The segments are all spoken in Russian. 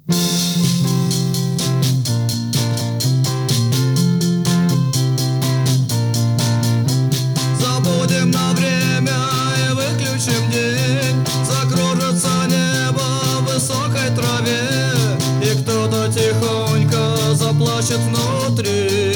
Забудем на время и выключим день. Закружится небо в высокой траве, и кто-то тихонько заплачет внутри.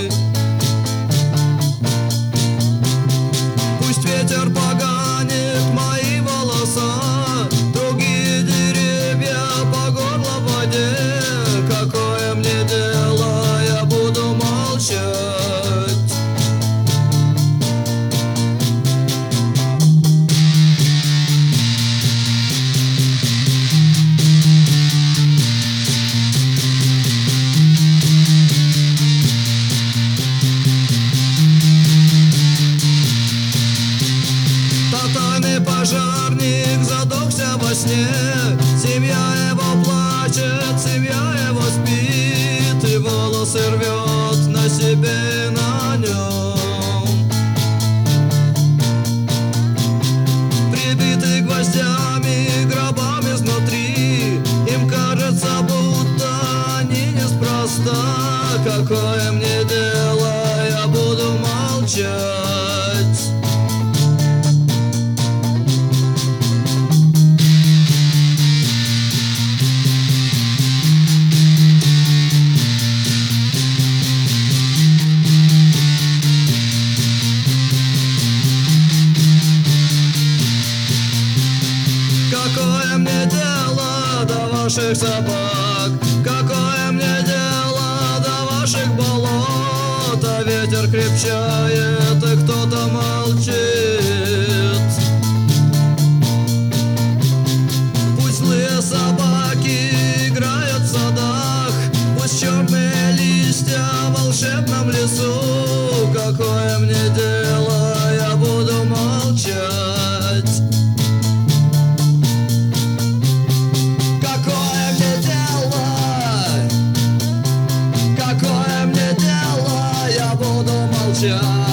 Пусть ветер поганит мои волоса, другие деревья по горло в воде. Какое мне дело, я буду молчать. Тотальный пожарник задохся во сне. Семья его плачет, семья его спит, и волосы рвет на себе и на нем. Прибиты гвоздями, гробами изнутри, им кажется, будто они неспроста. Какое мне дело, я буду молчать. Какое мне дело до ваших собак? Какое мне дело до ваших болот? А ветер крепчает, и кто-то молчит. Пусть злые собаки играют в садах, пусть черные листья в волшебном лесу. Какое мне дело, я буду молчать. Какое мне дело, я буду молчать.